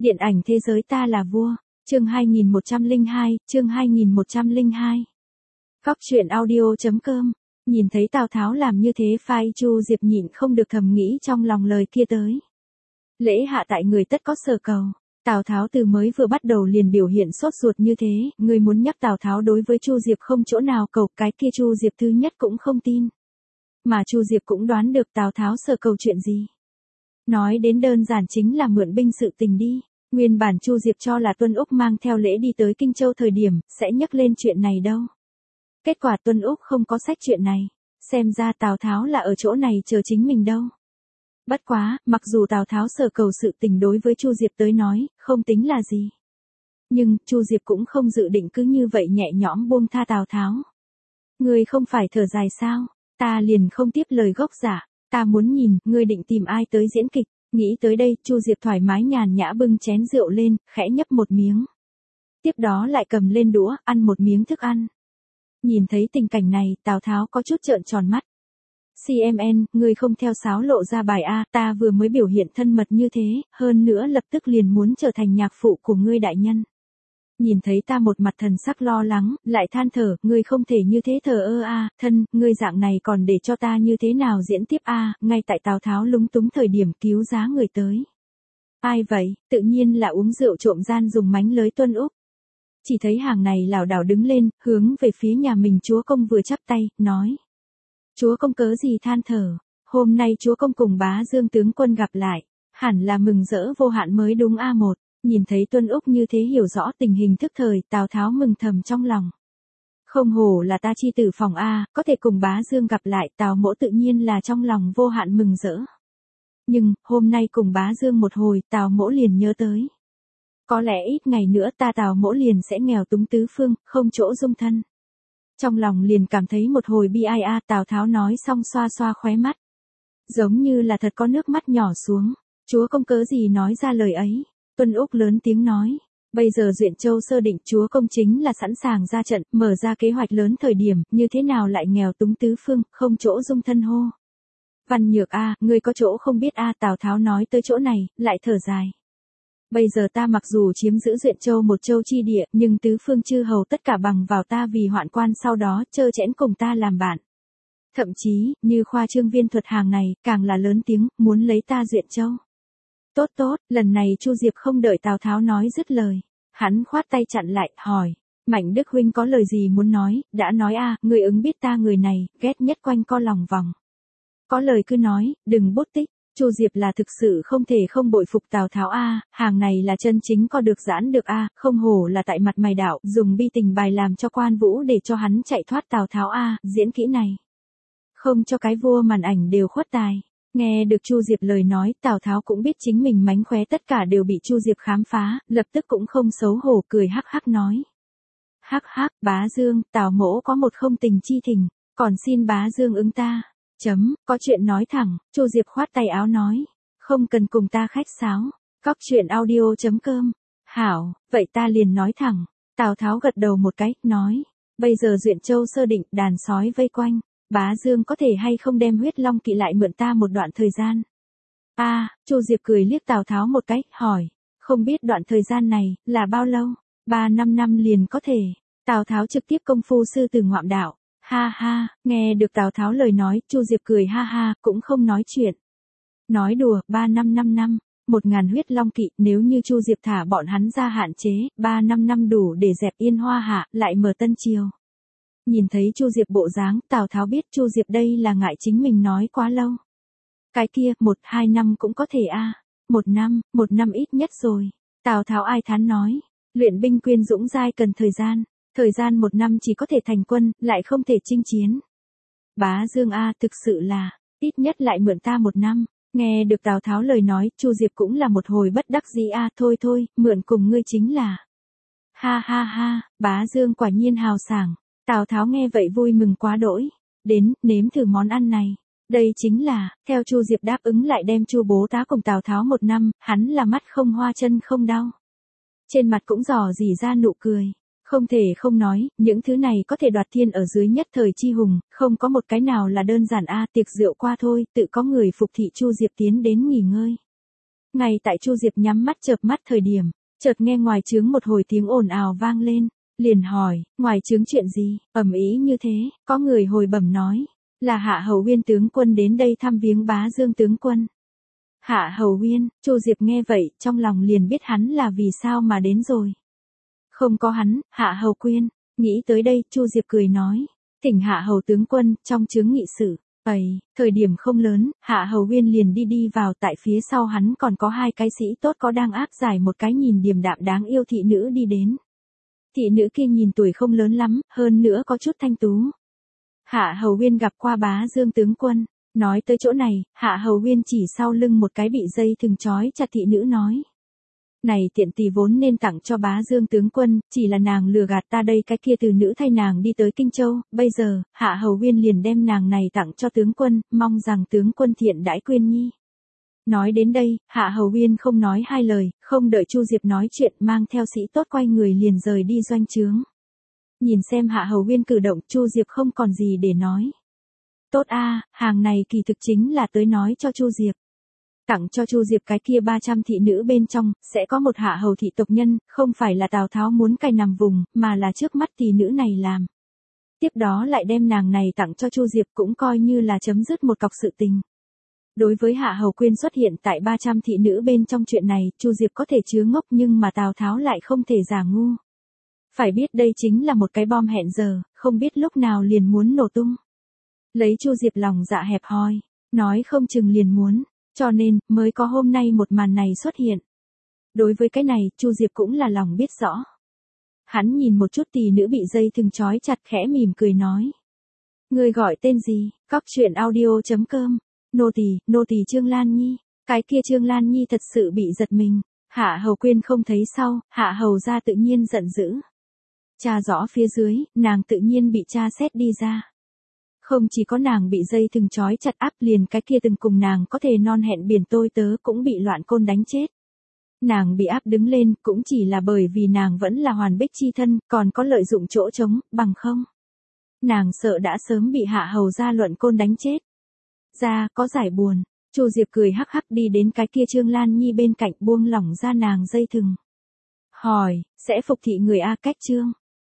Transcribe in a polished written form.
Điện ảnh thế giới ta là vua. Chương 2102, chương 2102. Góc truyện audio.com. Nhìn thấy Tào Tháo làm như thế, phai Chu Diệp nhịn không được thầm nghĩ trong lòng lời kia tới. Lễ hạ tại người tất có sở cầu. Tào Tháo từ mới vừa bắt đầu liền biểu hiện sốt ruột như thế, người muốn nhắc Tào Tháo đối với Chu Diệp không chỗ nào cầu, cái kia Chu Diệp thứ nhất cũng không tin. Mà Chu Diệp cũng đoán được Tào Tháo sở cầu chuyện gì. Nói đến đơn giản chính là mượn binh sự tình đi. Nguyên bản Chu Diệp cho là Tuân Úc mang theo lễ đi tới Kinh Châu thời điểm, sẽ nhắc lên chuyện này đâu. Kết quả Tuân Úc không có sách chuyện này. Xem ra Tào Tháo là ở chỗ này chờ chính mình đâu. Bất quá, mặc dù Tào Tháo sở cầu sự tình đối với Chu Diệp tới nói, không tính là gì. Nhưng, Chu Diệp cũng không dự định cứ như vậy nhẹ nhõm buông tha Tào Tháo. Ngươi không phải thở dài sao, ta liền không tiếp lời gốc giả, ta muốn nhìn, ngươi định tìm ai tới diễn kịch. Nghĩ tới đây, Chu Diệp thoải mái nhàn nhã bưng chén rượu lên, khẽ nhấp một miếng. Tiếp đó lại cầm lên đũa, ăn một miếng thức ăn. Nhìn thấy tình cảnh này, Tào Tháo có chút trợn tròn mắt. CMN, ngươi không theo sáo lộ ra bài A, ta vừa mới biểu hiện thân mật như thế, hơn nữa lập tức liền muốn trở thành nhạc phụ của ngươi đại nhân. Nhìn thấy ta một mặt thần sắc lo lắng, lại than thở, ngươi không thể như thế thờ ơ a, thân, ngươi dạng này còn để cho ta như thế nào diễn tiếp a, ngay tại Tào Tháo lúng túng thời điểm cứu giá người tới. Ai vậy, tự nhiên là uống rượu trộm gian dùng mánh lới Tuân Úc. Chỉ thấy hàng này lảo đảo đứng lên, hướng về phía nhà mình chúa công vừa chắp tay, nói. Chúa công cớ gì than thở, hôm nay chúa công cùng Bá Dương tướng quân gặp lại, hẳn là mừng rỡ vô hạn mới đúng A1. Nhìn thấy Tuân Úc như thế hiểu rõ tình hình thức thời, Tào Tháo mừng thầm trong lòng. Không hổ là ta chi tử phòng A, có thể cùng Bá Dương gặp lại, Tào mỗ tự nhiên là trong lòng vô hạn mừng rỡ. Nhưng, hôm nay cùng Bá Dương một hồi, Tào mỗ liền nhớ tới. Có lẽ ít ngày nữa ta Tào mỗ liền sẽ nghèo túng tứ phương, không chỗ dung thân. Trong lòng liền cảm thấy một hồi bi ai a, Tào Tháo nói xong xoa xoa khóe mắt. Giống như là thật có nước mắt nhỏ xuống, chúa công cớ gì nói ra lời ấy. Tuân Úc lớn tiếng nói, bây giờ Duyện Châu sơ định chúa công chính là sẵn sàng ra trận, mở ra kế hoạch lớn thời điểm, như thế nào lại nghèo túng tứ phương, không chỗ dung thân hô. Văn Nhược a, ngươi có chỗ không biết a, Tào Tháo nói tới chỗ này, lại thở dài. Bây giờ ta mặc dù chiếm giữ Duyện Châu một châu chi địa, nhưng tứ phương chư hầu tất cả bằng vào ta vì hoạn quan sau đó trơ chẽn cùng ta làm bạn. Thậm chí, như khoa trương viên thuật hàng này, càng là lớn tiếng, muốn lấy ta Duyện Châu. Tốt tốt, lần này Chu Diệp không đợi Tào Tháo nói dứt lời. Hắn khoát tay chặn lại, hỏi. Mạnh Đức huynh có lời gì muốn nói, đã nói a, người ứng biết ta người này, ghét nhất quanh co lòng vòng. Có lời cứ nói, đừng bút tích. Chu Diệp là thực sự không thể không bội phục Tào Tháo a, hàng này là chân chính có được giãn được a, không hổ là tại mặt mày đạo, dùng bi tình bài làm cho Quan Vũ để cho hắn chạy thoát Tào Tháo a, diễn kỹ này. Không cho cái vua màn ảnh đều khuất tài. Nghe được Chu Diệp lời nói, Tào Tháo cũng biết chính mình mánh khóe tất cả đều bị Chu Diệp khám phá, lập tức cũng không xấu hổ cười hắc hắc nói. Hắc hắc, Bá Dương, Tào mỗ có một không tình chi tình, còn xin Bá Dương ứng ta. Có chuyện nói thẳng, Chu Diệp khoát tay áo nói. Không cần cùng ta khách sáo. Góc truyện audio.com. Hảo, vậy ta liền nói thẳng. Tào Tháo gật đầu một cái, nói. Bây giờ Duyện Châu sơ định, đàn sói vây quanh. Bá Dương có thể hay không đem huyết long kỵ lại mượn ta một đoạn thời gian. Chu Diệp cười liếc Tào Tháo một cái, hỏi. Không biết đoạn thời gian này, là bao lâu? 3-5 năm liền có thể. Tào Tháo trực tiếp công phu sư từ ngoạm đạo. Ha ha, nghe được Tào Tháo lời nói, Chu Diệp cười ha ha, cũng không nói chuyện. Nói đùa, 3-5 năm, 1000 huyết long kỵ, nếu như Chu Diệp thả bọn hắn ra hạn chế, 3-5 năm đủ để dẹp Yên Hoa Hạ, lại mở Tân Triều. Nhìn thấy Chu Diệp bộ dáng, Tào Tháo biết Chu Diệp đây là ngại chính mình nói quá lâu. Cái kia, 1-2 năm cũng có thể a, 1 năm ít nhất rồi. Tào Tháo ai thán nói, luyện binh quyên dũng giai cần thời gian 1 năm chỉ có thể thành quân, lại không thể chinh chiến. Bá Dương a, thực sự là, ít nhất lại mượn ta 1 năm. Nghe được Tào Tháo lời nói, Chu Diệp cũng là một hồi bất đắc dĩ a, thôi, mượn cùng ngươi chính là. Ha ha ha, Bá Dương quả nhiên hào sảng. Tào Tháo nghe vậy vui mừng quá đỗi. Đến, nếm thử món ăn này. Đây chính là, theo Chu Diệp đáp ứng lại đem Chu bố tá cùng Tào Tháo 1 năm, hắn là mắt không hoa chân không đau. Trên mặt cũng dò dỉ ra nụ cười. Không thể không nói, những thứ này có thể đoạt thiên ở dưới nhất thời chi hùng, không có một cái nào là đơn giản a, tiệc rượu qua thôi, tự có người phục thị Chu Diệp tiến đến nghỉ ngơi. Ngay tại Chu Diệp nhắm mắt chợp mắt thời điểm, chợt nghe ngoài trướng một hồi tiếng ồn ào vang lên, liền hỏi, ngoài trướng chuyện gì, ầm ĩ như thế, có người hồi bẩm nói, là Hạ Hầu Uyên tướng quân đến đây thăm viếng Bá Dương tướng quân. Hạ Hầu Uyên, Chu Diệp nghe vậy, trong lòng liền biết hắn là vì sao mà đến rồi. Không có hắn, Hạ Hầu Quyên, nghĩ tới đây, Chu Diệp cười nói, thỉnh Hạ Hầu tướng quân, trong chướng nghị sự. Thời điểm không lớn, Hạ Hầu Uyên liền đi vào, tại phía sau hắn còn có hai cái sĩ tốt có đang áp giải một cái nhìn điềm đạm đáng yêu thị nữ đi đến. Thị nữ kia nhìn tuổi không lớn lắm, hơn nữa có chút thanh tú. Hạ Hầu Uyên gặp qua Bá Dương tướng quân, nói tới chỗ này, Hạ Hầu Uyên chỉ sau lưng một cái bị dây thừng trói chặt thị nữ nói. Này tiện tỳ vốn nên tặng cho Bá Dương tướng quân, chỉ là nàng lừa gạt ta đây, cái kia từ nữ thay nàng đi tới Kinh Châu, bây giờ, Hạ Hầu Uyên liền đem nàng này tặng cho tướng quân, mong rằng tướng quân thiện đãi Quyên nhi. Nói đến đây, Hạ Hầu Uyên không nói hai lời, không đợi Chu Diệp nói chuyện, mang theo sĩ tốt quay người liền rời đi doanh trướng. Nhìn xem Hạ Hầu Uyên cử động, Chu Diệp không còn gì để nói. Tốt a, hàng này kỳ thực chính là tới nói cho Chu Diệp. Tặng cho Chu Diệp cái kia 300 thị nữ bên trong, sẽ có một Hạ Hầu thị tộc nhân, không phải là Tào Tháo muốn cày nằm vùng, mà là trước mắt thị nữ này làm. Tiếp đó lại đem nàng này tặng cho Chu Diệp, cũng coi như là chấm dứt một cọc sự tình. Đối với Hạ Hầu Quyên xuất hiện tại 300 thị nữ bên trong chuyện này, Chu Diệp có thể chứa ngốc, nhưng mà Tào Tháo lại không thể giả ngu. Phải biết đây chính là một cái bom hẹn giờ, không biết lúc nào liền muốn nổ tung. Lấy Chu Diệp lòng dạ hẹp hòi, nói không chừng liền muốn, cho nên mới có hôm nay một màn này xuất hiện. Đối với cái này, Chu Diệp cũng là lòng biết rõ. Hắn nhìn một chút tỷ nữ bị dây thừng trói chặt, khẽ mỉm cười nói. Ngươi gọi tên gì? Cóc truyện audio.com. Nô tỳ Trương Lan Nhi. Cái kia Trương Lan Nhi thật sự bị giật mình. Hạ Hầu Quyên không thấy sau, Hạ Hầu ra tự nhiên giận dữ. Tra rõ phía dưới, nàng tự nhiên bị tra xét đi ra. Không chỉ có nàng bị dây thừng trói chặt áp, liền cái kia từng cùng nàng có thể non hẹn biển tôi tớ cũng bị loạn côn đánh chết. Nàng bị áp đứng lên cũng chỉ là bởi vì nàng vẫn là hoàn bích chi thân, còn có lợi dụng chỗ trống, bằng không. Nàng sợ đã sớm bị Hạ Hầu ra luận côn đánh chết. Ra, có giải buồn. Chu Diệp cười hắc hắc đi đến cái kia Trương Lan Nhi bên cạnh, buông lỏng ra nàng dây thừng. Hỏi, sẽ phục thị người A cách Trương?